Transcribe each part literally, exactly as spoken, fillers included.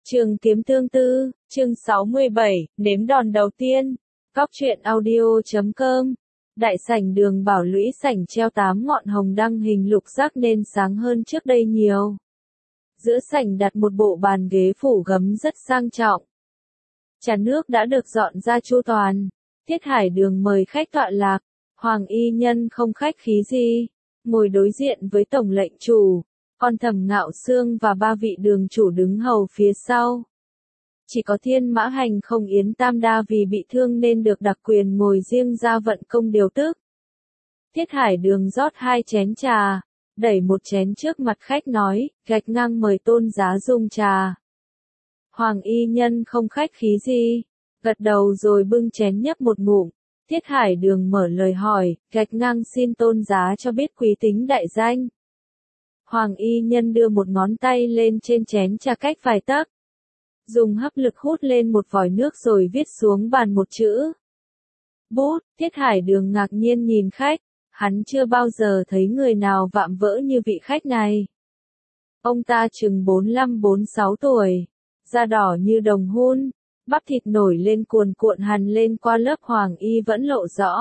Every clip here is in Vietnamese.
Trường Kiếm Tương Tư, chương sáu mươi bảy, nếm đòn đầu tiên. Góc truyện audio chấm com. Đại sảnh Đường Bảo Lũy sảnh treo tám ngọn hồng đăng hình lục giác nên sáng hơn trước đây nhiều. Giữa sảnh đặt một bộ bàn ghế phủ gấm rất sang trọng. Trà nước đã được dọn ra chu toàn. Thiết Hải Đường mời khách tọa lạc. Hoàng y nhân không khách khí gì, ngồi đối diện với tổng lệnh chủ. Còn Thẩm Ngạo Xương và ba vị đường chủ đứng hầu phía sau. Chỉ có Thiên Mã Hành không Yến Tam Đa vì bị thương nên được đặc quyền ngồi riêng ra vận công điều tức. Thiết Hải Đường rót hai chén trà, đẩy một chén trước mặt khách nói, gạch ngang mời tôn giá dùng trà. Hoàng y nhân không khách khí gì, gật đầu rồi bưng chén nhấp một ngụm. Thiết Hải Đường mở lời hỏi, gạch ngang xin tôn giá cho biết quý tính đại danh. Hoàng y nhân đưa một ngón tay lên trên chén trà cách vài tấc. Dùng hấp lực hút lên một vòi nước rồi viết xuống bàn một chữ. Bút. Thiết Hải Đường ngạc nhiên nhìn khách. Hắn chưa bao giờ thấy người nào vạm vỡ như vị khách này. Ông ta chừng bốn lăm bốn sáu tuổi. Da đỏ như đồng hun. Bắp thịt nổi lên cuồn cuộn hằn lên qua lớp hoàng y vẫn lộ rõ.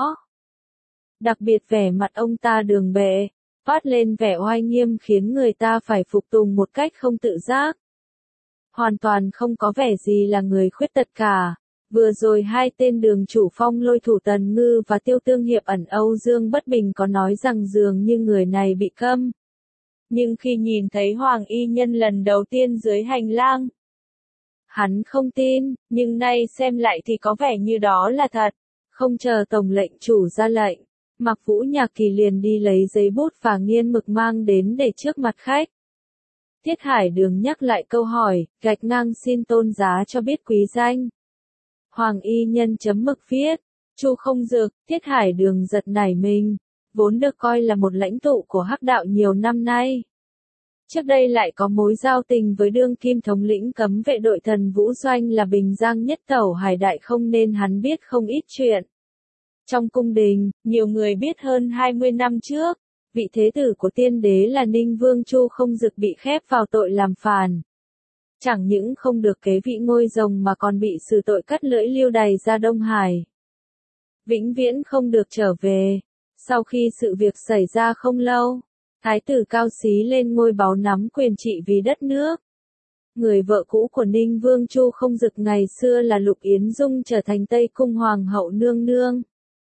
Đặc biệt vẻ mặt ông ta đường bệ. Phát lên vẻ oai nghiêm khiến người ta phải phục tùng một cách không tự giác. Hoàn toàn không có vẻ gì là người khuyết tật cả. Vừa rồi hai tên đường chủ Phong Lôi Thủ Tần Ngư và Tiêu Tương Hiệp ẩn Âu Dương Bất Bình có nói rằng dường như người này bị câm. Nhưng khi nhìn thấy Hoàng y nhân lần đầu tiên dưới hành lang, hắn không tin, nhưng nay xem lại thì có vẻ như đó là thật. Không chờ tổng lệnh chủ ra lệnh, Mạc Vũ Nhạc Kỳ liền đi lấy giấy bút và nghiên mực mang đến để trước mặt khách. Thiết Hải Đường nhắc lại câu hỏi, gạch ngang xin tôn giá cho biết quý danh. Hoàng y nhân chấm mực viết, Chu Không Dực. Thiết Hải Đường giật nảy mình, vốn được coi là một lãnh tụ của Hắc đạo nhiều năm nay. Trước đây lại có mối giao tình với đương kim thống lĩnh cấm vệ đội Thần Vũ Doanh là Bình Giang Nhất Tẩu Hải Đại không nên hắn biết không ít chuyện. Trong cung đình, nhiều người biết hơn hai mươi năm trước, vị thế tử của tiên đế là Ninh Vương Chu Không Dực bị khép vào tội làm phản. Chẳng những không được kế vị ngôi rồng mà còn bị xử tội cắt lưỡi lưu đày ra Đông Hải. Vĩnh viễn không được trở về. Sau khi sự việc xảy ra không lâu, Thái tử Cao Xí lên ngôi báu nắm quyền trị vì đất nước. Người vợ cũ của Ninh Vương Chu Không Dực ngày xưa là Lục Yến Dung trở thành Tây Cung Hoàng hậu nương nương.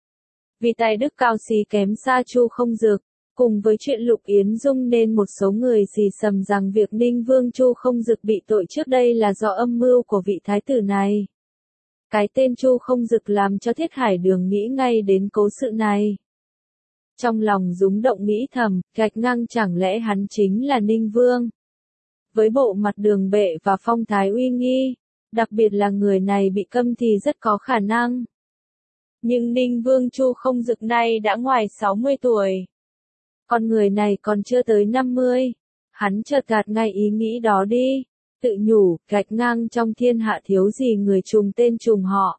Vì tài đức Cao Xí kém xa Chu Không Dực, cùng với chuyện Lục Yến Dung nên một số người xì xầm rằng việc Ninh Vương Chu Không Dực bị tội trước đây là do âm mưu của vị thái tử này. Cái tên Chu Không Dực làm cho Thiết Hải Đường nghĩ ngay đến cố sự này. Trong lòng rúng động nghĩ thầm, gạch ngang chẳng lẽ hắn chính là Ninh Vương. Với bộ mặt đường bệ và phong thái uy nghi, đặc biệt là người này bị câm thì rất có khả năng. Nhưng Ninh Vương Chu Không Dực này đã ngoài sáu mươi tuổi. Con người này còn chưa tới năm mươi. Hắn chợt gạt ngay ý nghĩ đó đi. Tự nhủ, gạch ngang trong thiên hạ thiếu gì người trùng tên trùng họ.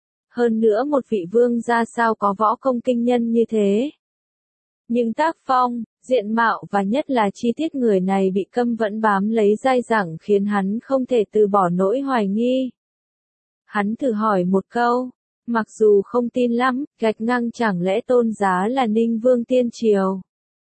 Hơn nữa một vị vương gia sao có võ công kinh nhân như thế. Nhưng tác phong, diện mạo và nhất là chi tiết người này bị câm vẫn bám lấy dai dẳng khiến hắn không thể từ bỏ nỗi hoài nghi. Hắn thử hỏi một câu. Mặc dù không tin lắm, gạch ngang chẳng lẽ tôn giá là Ninh Vương Tiên Triều.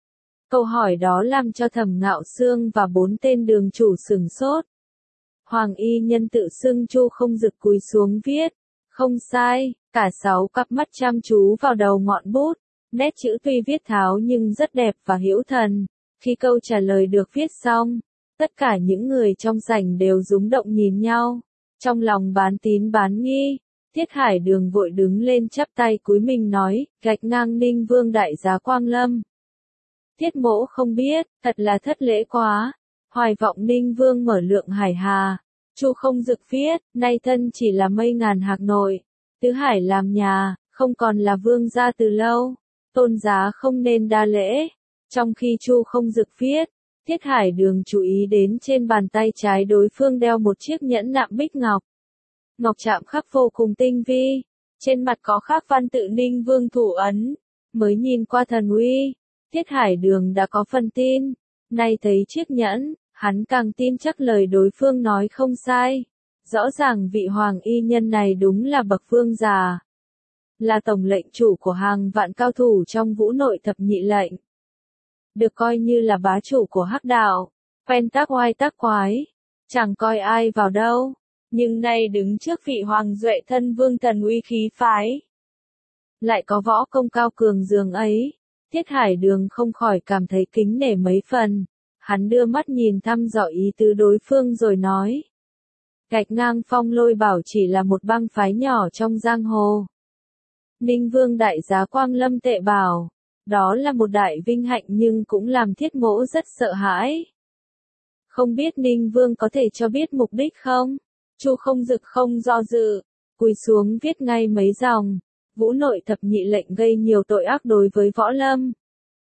Câu hỏi đó làm cho Thẩm Ngạo Xương và bốn tên đường chủ sửng sốt. Hoàng y nhân tự xưng Chu Không Dực cúi xuống viết. Không sai, cả sáu cặp mắt chăm chú vào đầu ngọn bút. Nét chữ tuy viết tháo nhưng rất đẹp và hữu thần. Khi câu trả lời được viết xong, tất cả những người trong sảnh đều rúng động nhìn nhau. Trong lòng bán tín bán nghi. Thiết Hải Đường vội đứng lên chắp tay cúi mình nói, gạch ngang Ninh Vương đại giá Quang Lâm. Thiết mỗ không biết, thật là thất lễ quá. Hoài vọng Ninh Vương mở lượng hải hà. Chu Không Dực viết, nay thân chỉ là mây ngàn hạc nội. Tứ hải làm nhà, không còn là vương gia từ lâu. Tôn giá không nên đa lễ. Trong khi Chu Không Dực viết, Thiết Hải Đường chú ý đến trên bàn tay trái đối phương đeo một chiếc nhẫn nạm bích ngọc. Ngọc chạm khắc vô cùng tinh vi, trên mặt có khắc văn tự Ninh Vương thủ ấn, mới nhìn qua thần uy, Thiết Hải Đường đã có phần tin, nay thấy chiếc nhẫn, Hắn càng tin chắc lời đối phương nói không sai. Rõ ràng vị hoàng y nhân này đúng là bậc vương già. Là tổng lệnh chủ của hàng vạn cao thủ trong vũ nội thập nhị lệnh. Được coi như là bá chủ của hắc đạo. Quen tác oai tác quái. Chẳng coi ai vào đâu. Nhưng nay đứng trước vị hoàng duệ thân vương thần uy khí phái. Lại có võ công cao cường dường ấy. Thiết Hải Đường không khỏi cảm thấy kính nể mấy phần. Hắn đưa mắt nhìn thăm dò ý tứ đối phương rồi nói. Gạch ngang Phong Lôi Bảo chỉ là một bang phái nhỏ trong giang hồ. Ninh Vương đại giá Quang Lâm Tệ bảo. Đó là một đại vinh hạnh nhưng cũng làm Thiết Mỗ rất sợ hãi. Không biết Ninh Vương có thể cho biết mục đích không? Chu Không Dực không do dự. Cúi xuống viết ngay mấy dòng. Vũ nội thập nhị lệnh gây nhiều tội ác đối với võ lâm.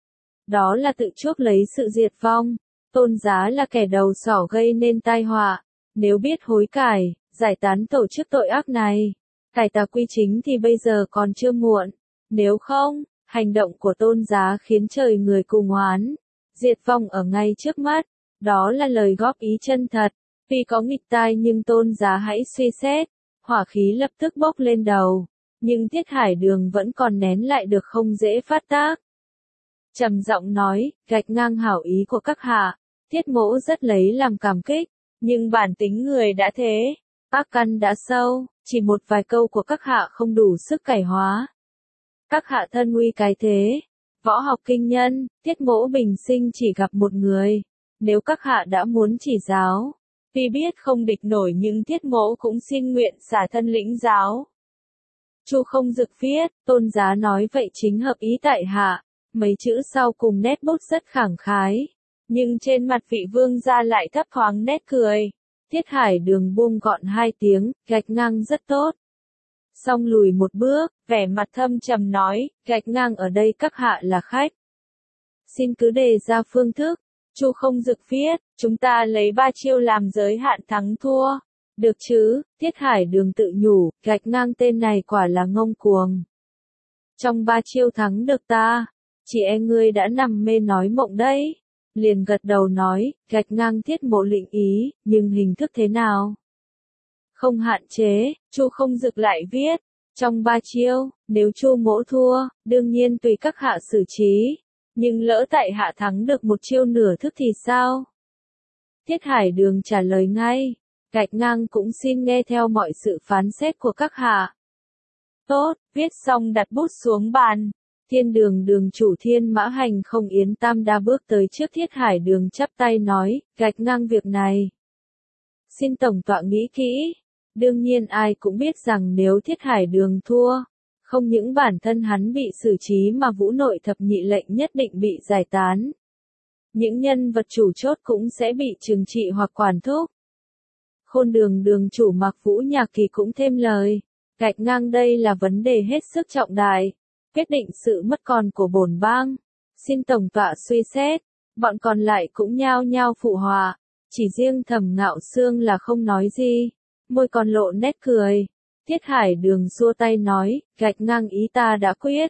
Đó là tự chuốc lấy sự diệt vong. Tôn Giá là kẻ đầu sỏ gây nên tai họa. Nếu biết hối cải, giải tán tổ chức tội ác này, cải tà quy chính thì bây giờ còn chưa muộn. Nếu không, hành động của Tôn Giá khiến trời người cùng oán, diệt vong ở ngay trước mắt. Đó là lời góp ý chân thật. Tuy có nghịch tai nhưng Tôn Giá hãy suy xét. Hỏa khí lập tức bốc lên đầu. Nhưng Thiết Hải Đường vẫn còn nén lại được không dễ phát tác. Trầm giọng nói, gạch ngang hảo ý của các hạ. Thiết Mỗ rất lấy làm cảm kích. Nhưng bản tính người đã thế. Ác căn đã sâu. Chỉ một vài câu của các hạ không đủ sức cải hóa. Các hạ thân uy cái thế. Võ học kinh nhân, Thiết Mỗ bình sinh chỉ gặp một người. Nếu các hạ đã muốn chỉ giáo. Tuy biết không địch nổi nhưng Thiết Mỗ cũng xin nguyện xả thân lĩnh giáo. Chu Không Dực viết, Tôn Giá nói vậy chính hợp ý tại hạ. Mấy chữ sau cùng nét bút rất khẳng khái. Nhưng trên mặt vị vương gia lại thấp thoáng nét cười. Thiết Hải Đường buông gọn hai tiếng, gạch ngang rất tốt. Xong lùi một bước, vẻ mặt thâm trầm nói, gạch ngang ở đây các hạ là khách. Xin cứ đề ra phương thức. Chu Không Dực viết, chúng ta lấy ba chiêu làm giới hạn thắng thua. Được chứ, Thiết Hải Đường tự nhủ, gạch ngang tên này quả là ngông cuồng. Trong ba chiêu thắng được ta, chỉ e ngươi đã nằm mê nói mộng đấy. Liền gật đầu nói, gạch ngang Thiết Mộ lĩnh ý, nhưng hình thức thế nào? Không hạn chế, Chu Không Dực lại viết, trong ba chiêu, nếu Chu Mỗ thua, đương nhiên tùy các hạ xử trí. Nhưng lỡ tại hạ thắng được một chiêu nửa thức thì sao? Thiết Hải Đường trả lời ngay, gạch ngang cũng xin nghe theo mọi sự phán xét của các hạ. Tốt, viết xong đặt bút xuống bàn. Thiên Đường Đường chủ Thiên Mã Hành không Yến Tam Đa bước tới trước Thiết Hải Đường chắp tay nói, gạch ngang việc này. Xin Tổng tọa nghĩ kỹ. Đương nhiên ai cũng biết rằng nếu Thiết Hải Đường thua, không những bản thân hắn bị xử trí mà vũ nội thập nhị lệnh nhất định bị giải tán. Những nhân vật chủ chốt cũng sẽ bị trừng trị hoặc quản thúc. Khôn Đường Đường chủ Mạc Vũ Nhạc Kỳ cũng thêm lời, gạch ngang đây là vấn đề hết sức trọng đại. Quyết định sự mất còn của bổn bang. Xin Tổng tọa suy xét. Bọn còn lại cũng nhao nhao phụ họa. Chỉ riêng Thẩm Ngạo Xương là không nói gì. Môi còn lộ nét cười. Thiết Hải Đường xua tay nói, gạch ngang ý ta đã quyết.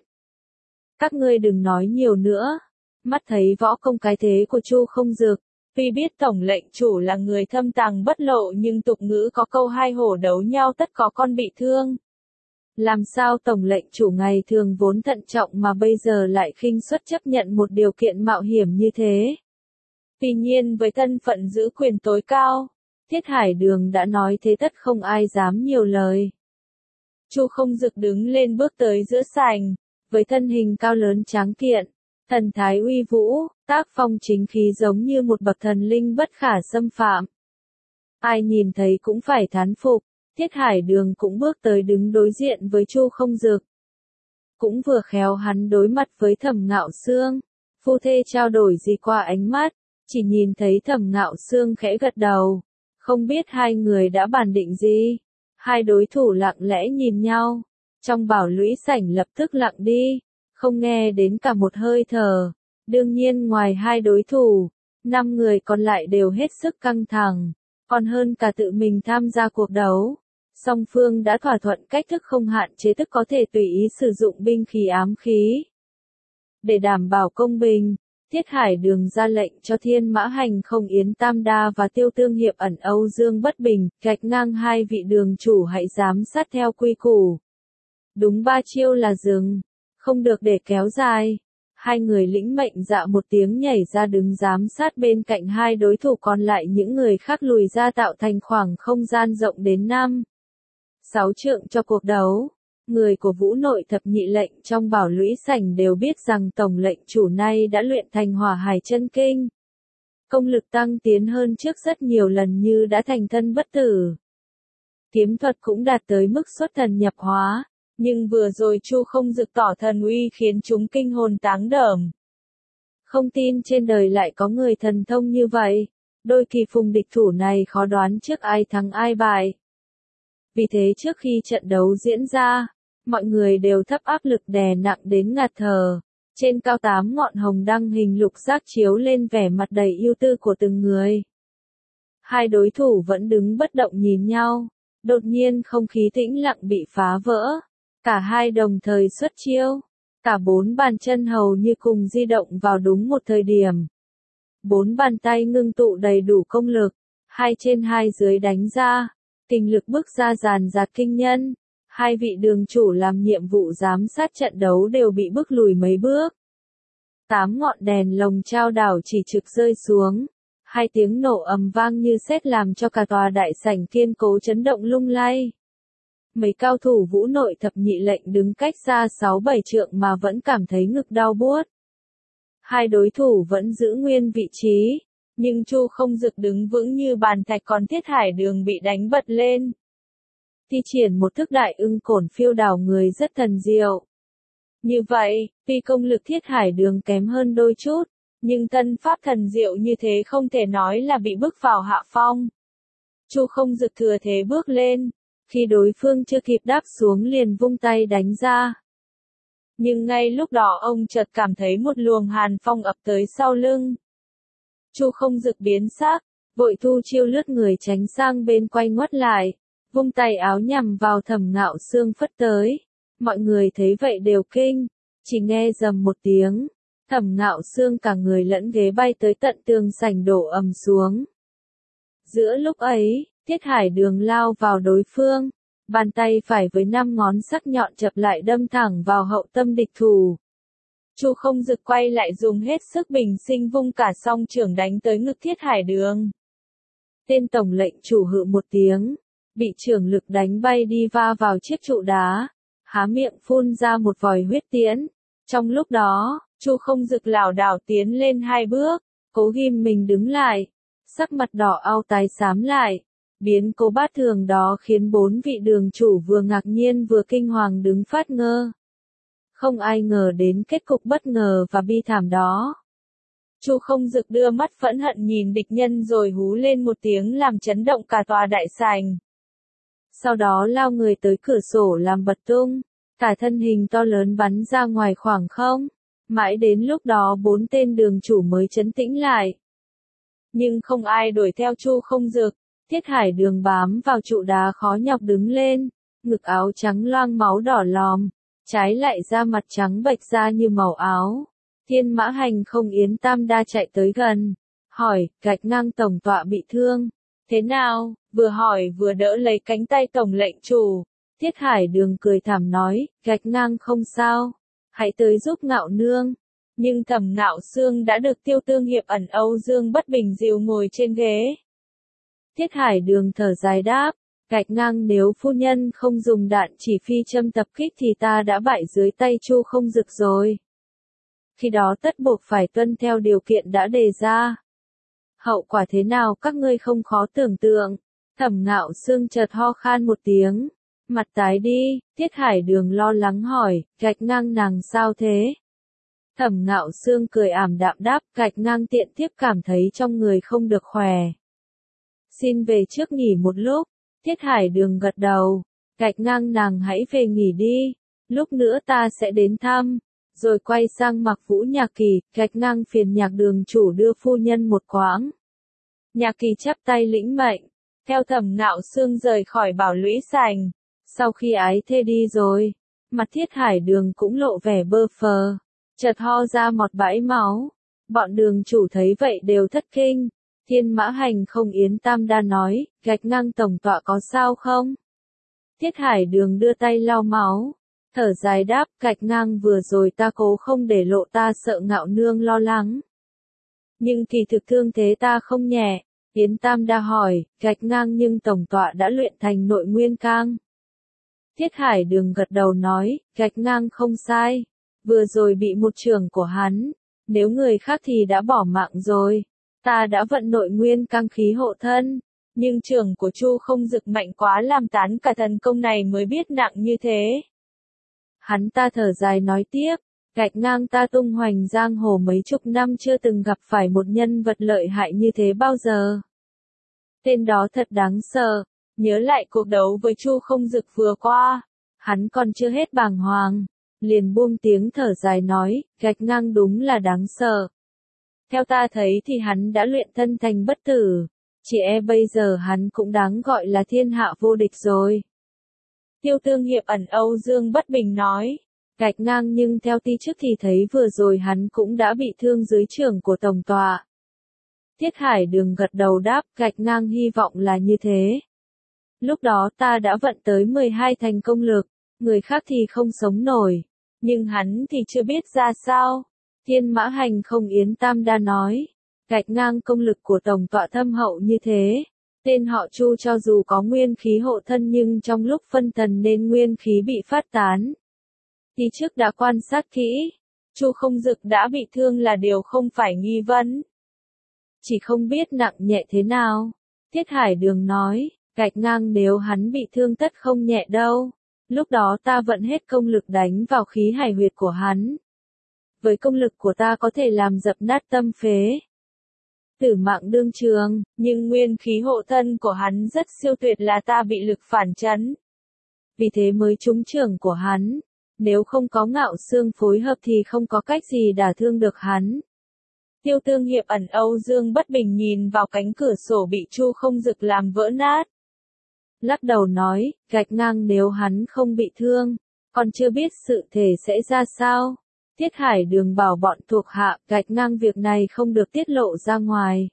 Các ngươi đừng nói nhiều nữa. Mắt thấy võ công cái thế của Chu Không Dực. Tuy biết tổng lệnh chủ là người thâm tàng bất lộ nhưng tục ngữ có câu hai hổ đấu nhau tất có con bị thương. Làm sao tổng lệnh chủ ngày thường vốn thận trọng mà bây giờ lại khinh suất chấp nhận một điều kiện mạo hiểm như thế? Tuy nhiên với thân phận giữ quyền tối cao, Thiết Hải Đường đã nói thế tất không ai dám nhiều lời. Chu Không Dực đứng lên bước tới giữa sảnh, với thân hình cao lớn tráng kiện, thần thái uy vũ, tác phong chính khí giống như một bậc thần linh bất khả xâm phạm. Ai nhìn thấy cũng phải thán phục. Thiết Hải Đường cũng bước tới đứng đối diện với Chu Không Dực. Cũng vừa khéo hắn đối mặt với Thẩm Ngạo Xương. Phu thê trao đổi gì qua ánh mắt, chỉ nhìn thấy Thẩm Ngạo Xương khẽ gật đầu. Không biết hai người đã bàn định gì. Hai đối thủ lặng lẽ nhìn nhau. Trong bảo lũy sảnh lập tức lặng đi. Không nghe đến cả một hơi thở. Đương nhiên ngoài hai đối thủ, năm người còn lại đều hết sức căng thẳng. Còn hơn cả tự mình tham gia cuộc đấu. Song phương đã thỏa thuận cách thức không hạn chế tức có thể tùy ý sử dụng binh khí ám khí. Để đảm bảo công bình, Tiết Hải Đường ra lệnh cho Thiên Mã Hành Không Yến Tam Đa và Tiêu Tương Hiệp ẩn Âu Dương Bất Bình, gạch ngang hai vị đường chủ hãy giám sát theo quy củ. Đúng ba chiêu là dừng, không được để kéo dài. Hai người lĩnh mệnh dạ một tiếng nhảy ra đứng giám sát bên cạnh hai đối thủ, còn lại những người khác lùi ra tạo thành khoảng không gian rộng đến năm sáu trượng cho cuộc đấu. Người của Vũ Nội thập nhị lệnh trong Bảo Lũy Sảnh đều biết rằng tổng lệnh chủ nay đã luyện thành Hỏa Hải Chân Kinh. Công lực tăng tiến hơn trước rất nhiều lần, như đã thành thân bất tử. Kiếm thuật cũng đạt tới mức xuất thần nhập hóa, nhưng vừa rồi Chu Không Dực tỏ thần uy khiến chúng kinh hồn táng đờm. Không tin trên đời lại có người thần thông như vậy, đôi kỳ phùng địch thủ này khó đoán trước ai thắng ai bại. Vì thế trước khi trận đấu diễn ra, mọi người đều thấp áp lực đè nặng đến ngạt thở. Trên cao tám ngọn hồng đăng hình lục giác chiếu lên vẻ mặt đầy ưu tư của từng người. Hai đối thủ vẫn đứng bất động nhìn nhau. Đột nhiên không khí tĩnh lặng bị phá vỡ. Cả hai đồng thời xuất chiêu. Cả bốn bàn chân hầu như cùng di động vào đúng một thời điểm. Bốn bàn tay ngưng tụ đầy đủ công lực. Hai trên hai dưới đánh ra. Kình lực bước ra dàn dạt kinh nhân. Hai vị đường chủ làm nhiệm vụ giám sát trận đấu đều bị bước lùi mấy bước. Tám ngọn đèn lồng trao đảo chỉ trực rơi xuống. Hai tiếng nổ ầm vang như sét làm cho cả tòa đại sảnh kiên cố chấn động lung lay. Mấy cao thủ Vũ Nội thập nhị lệnh đứng cách xa sáu bảy trượng mà vẫn cảm thấy ngực đau buốt. Hai đối thủ vẫn giữ nguyên vị trí, nhưng Chu Không Dực đứng vững như bàn thạch, còn Tiết Hải Đường bị đánh bật lên. Thi triển một thức đại ưng cổn phiêu đảo người rất thần diệu. Như vậy, tuy công lực Thiết Hải Đường kém hơn đôi chút, nhưng tân pháp thần diệu như thế không thể nói là bị bước vào hạ phong. Chu Không Dực thừa thế bước lên, khi đối phương chưa kịp đáp xuống liền vung tay đánh ra. Nhưng ngay lúc đó ông chợt cảm thấy một luồng hàn phong ập tới sau lưng. Chu Không Dực biến sắc, vội thu chiêu lướt người tránh sang bên quay ngoắt lại, vung tay áo nhằm vào Thẩm Ngạo Xương phất tới. Mọi người thấy vậy đều kinh, chỉ nghe rầm một tiếng, Thẩm Ngạo Xương cả người lẫn ghế bay tới tận tường sảnh đổ ầm xuống. Giữa lúc ấy, Tiết Hải Đường lao vào đối phương, bàn tay phải với năm ngón sắc nhọn chập lại đâm thẳng vào hậu tâm địch thủ. Chu Không Dực quay lại dùng hết sức bình sinh vung cả song chưởng đánh tới ngực Thiết Hải Đường. Tên tổng lệnh chủ hự một tiếng, bị chưởng lực đánh bay đi va vào chiếc trụ đá, há miệng phun ra một vòi huyết tiễn. Trong lúc đó, Chu Không Dực lảo đảo tiến lên hai bước, cố ghim mình đứng lại, sắc mặt đỏ au tái xám lại. Biến cố bát thường đó khiến bốn vị đường chủ vừa ngạc nhiên vừa kinh hoàng đứng phát ngơ. Không ai ngờ đến kết cục bất ngờ và bi thảm đó. Chu Không Dực đưa mắt phẫn hận nhìn địch nhân rồi hú lên một tiếng làm chấn động cả tòa đại sảnh. Sau đó lao người tới cửa sổ làm bật tung, cả thân hình to lớn bắn ra ngoài khoảng không. Mãi đến lúc đó bốn tên đường chủ mới trấn tĩnh lại. Nhưng không ai đuổi theo Chu Không Dực. Thiết Hải Đường bám vào trụ đá khó nhọc đứng lên, ngực áo trắng loang máu đỏ lòm, trái lại da mặt trắng bệch ra như màu áo. Thiên Mã Hành Không Yến Tam Đa chạy tới gần, hỏi, gạch ngang tổng tọa bị thương, thế nào, vừa hỏi vừa đỡ lấy cánh tay tổng lệnh chủ. Thiết Hải Đường cười thảm nói, gạch ngang không sao, hãy tới giúp Ngạo Nương. Nhưng Thẩm Ngạo Xương đã được Tiêu Tương Hiệp ẩn Âu Dương Bất Bình dìu ngồi trên ghế. Thiết Hải Đường thở dài đáp, gạch ngang nếu phu nhân không dùng đạn chỉ phi châm tập kích thì ta đã bại dưới tay Chu Không Dực rồi. Khi đó tất buộc phải tuân theo điều kiện đã đề ra. Hậu quả thế nào các ngươi không khó tưởng tượng. Thẩm Ngạo Xương chợt ho khan một tiếng, mặt tái đi. Thiết Hải Đường lo lắng hỏi, gạch ngang nàng sao thế? Thẩm Ngạo Xương cười ảm đạm đáp, gạch ngang tiện tiếp cảm thấy trong người không được khỏe. Xin về trước nghỉ một lúc. Thiết Hải Đường gật đầu, gạch ngang nàng hãy về nghỉ đi, lúc nữa ta sẽ đến thăm. Rồi quay sang Mạc Vũ Nhạc Kỳ, gạch ngang phiền Nhạc Đường chủ đưa phu nhân một quãng. Nhạc Kỳ chắp tay lĩnh mệnh, theo Thẩm Ngạo Xương rời khỏi Bảo Lũy Sảnh. Sau khi ái thê đi rồi, mặt Thiết Hải Đường cũng lộ vẻ bơ phờ, chợt ho ra một bãi máu. Bọn đường chủ thấy vậy đều thất kinh. Thiên Mã Hành không Yến Tam Đa nói, gạch ngang tổng tọa có sao không? Thiết Hải Đường đưa tay lau máu, thở dài đáp, gạch ngang vừa rồi ta cố không để lộ, ta sợ Ngạo Nương lo lắng. Nhưng kỳ thực thương thế ta không nhẹ. Yến Tam Đa hỏi, gạch ngang nhưng tổng tọa đã luyện thành nội nguyên cang. Thiết Hải Đường gật đầu nói, gạch ngang không sai. Vừa rồi bị một trường của hắn, nếu người khác thì đã bỏ mạng rồi. Ta đã vận nội nguyên cang khí hộ thân, nhưng trường của Chu Không Dực mạnh quá làm tán cả thần công này mới biết nặng như thế. Hắn ta thở dài nói tiếp, gạch ngang ta tung hoành giang hồ mấy chục năm chưa từng gặp phải một nhân vật lợi hại như thế bao giờ. Tên đó thật đáng sợ, nhớ lại cuộc đấu với Chu Không Dực vừa qua, hắn còn chưa hết bàng hoàng, liền buông tiếng thở dài nói, gạch ngang đúng là đáng sợ. Theo ta thấy thì hắn đã luyện thân thành bất tử, chỉ e bây giờ hắn cũng đáng gọi là thiên hạ vô địch rồi. Tiêu Tương Hiệp ẩn Âu Dương Bất Bình nói, gạch ngang nhưng theo ti trước thì thấy vừa rồi hắn cũng đã bị thương dưới trường của tổng tọa. Thiết Hải Đường gật đầu đáp, gạch ngang hy vọng là như thế. Lúc đó ta đã vận tới mười hai thành công lực, người khác thì không sống nổi, nhưng hắn thì chưa biết ra sao. Thiên Mã Hành không Yến Tam Đa nói, gạch ngang công lực của tổng tọa thâm hậu như thế, tên họ Chu cho dù có nguyên khí hộ thân nhưng trong lúc phân thần nên nguyên khí bị phát tán. Thì trước đã quan sát kỹ, Chu Không Dực đã bị thương là điều không phải nghi vấn. Chỉ không biết nặng nhẹ thế nào. Thiết Hải Đường nói, gạch ngang nếu hắn bị thương tất không nhẹ đâu. Lúc đó ta vận hết công lực đánh vào khí hải huyệt của hắn. Với công lực của ta có thể làm dập nát tâm phế. Tử mạng đương trường, nhưng nguyên khí hộ thân của hắn rất siêu tuyệt là ta bị lực phản chấn. Vì thế mới trúng trường của hắn. Nếu không có Ngạo Xương phối hợp thì không có cách gì đả thương được hắn. Tiêu Tương Hiệp ẩn Âu Dương Bất Bình nhìn vào cánh cửa sổ bị Chu Không Dực làm vỡ nát. Lắc đầu nói, gạch ngang nếu hắn không bị thương, còn chưa biết sự thể sẽ ra sao. Thiết Hải Đường bảo bọn thuộc hạ, gạch ngang việc này không được tiết lộ ra ngoài.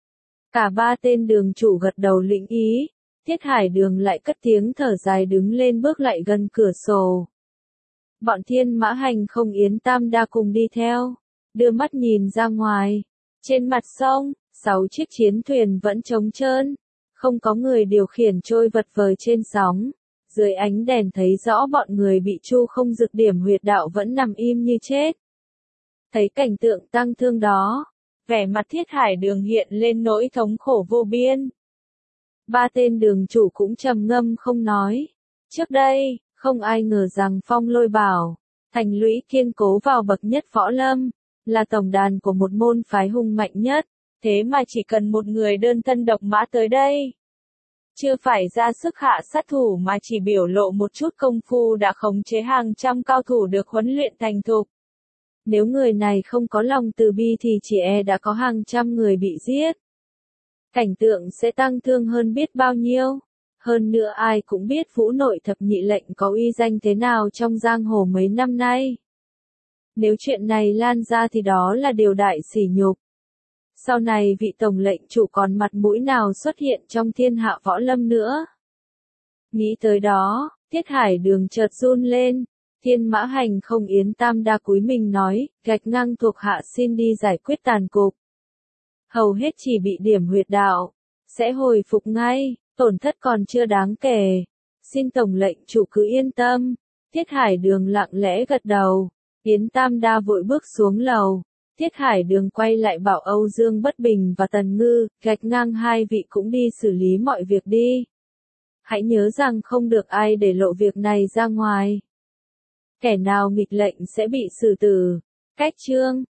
Cả ba tên đường chủ gật đầu lĩnh ý. Thiết Hải Đường lại cất tiếng thở dài đứng lên bước lại gần cửa sổ. Bọn Thiên Mã Hành không Yến Tam Đa cùng đi theo, đưa mắt nhìn ra ngoài. Trên mặt sông, sáu chiếc chiến thuyền vẫn trống trơn, không có người điều khiển trôi vật vời trên sóng. Dưới ánh đèn thấy rõ bọn người bị Chu Không Dực điểm huyệt đạo vẫn nằm im như chết. Thấy cảnh tượng tang thương đó, vẻ mặt Thiết Hải Đường hiện lên nỗi thống khổ vô biên. Ba tên đường chủ cũng trầm ngâm không nói. Trước đây, không ai ngờ rằng Phong Lôi Bảo, thành lũy kiên cố vào bậc nhất võ lâm, là tổng đàn của một môn phái hùng mạnh nhất, thế mà chỉ cần một người đơn thân độc mã tới đây. Chưa phải ra sức hạ sát thủ mà chỉ biểu lộ một chút công phu đã khống chế hàng trăm cao thủ được huấn luyện thành thục. Nếu người này không có lòng từ bi thì chỉ e đã có hàng trăm người bị giết. Cảnh tượng sẽ tăng thương hơn biết bao nhiêu. Hơn nữa ai cũng biết Vũ Nội Thập Nhị Lệnh có uy danh thế nào trong giang hồ mấy năm nay. Nếu chuyện này lan ra thì đó là điều đại sỉ nhục. Sau này vị tổng lệnh chủ còn mặt mũi nào xuất hiện trong thiên hạ võ lâm nữa. Nghĩ tới đó, Thiết Hải Đường chợt run lên. Thiên Mã Hành không Yến Tam Đa cúi mình nói, gạch ngang thuộc hạ xin đi giải quyết tàn cục. Hầu hết chỉ bị điểm huyệt đạo, sẽ hồi phục ngay, tổn thất còn chưa đáng kể. Xin tổng lệnh chủ cứ yên tâm. Thiết Hải Đường lặng lẽ gật đầu. Yến Tam Đa vội bước xuống lầu. Thiết Hải Đường quay lại bảo Âu Dương Bất Bình và Tần Ngư, gạch ngang hai vị cũng đi xử lý mọi việc đi. Hãy nhớ rằng không được ai để lộ việc này ra ngoài. Kẻ nào nghịch lệnh sẽ bị xử tử. Cách chương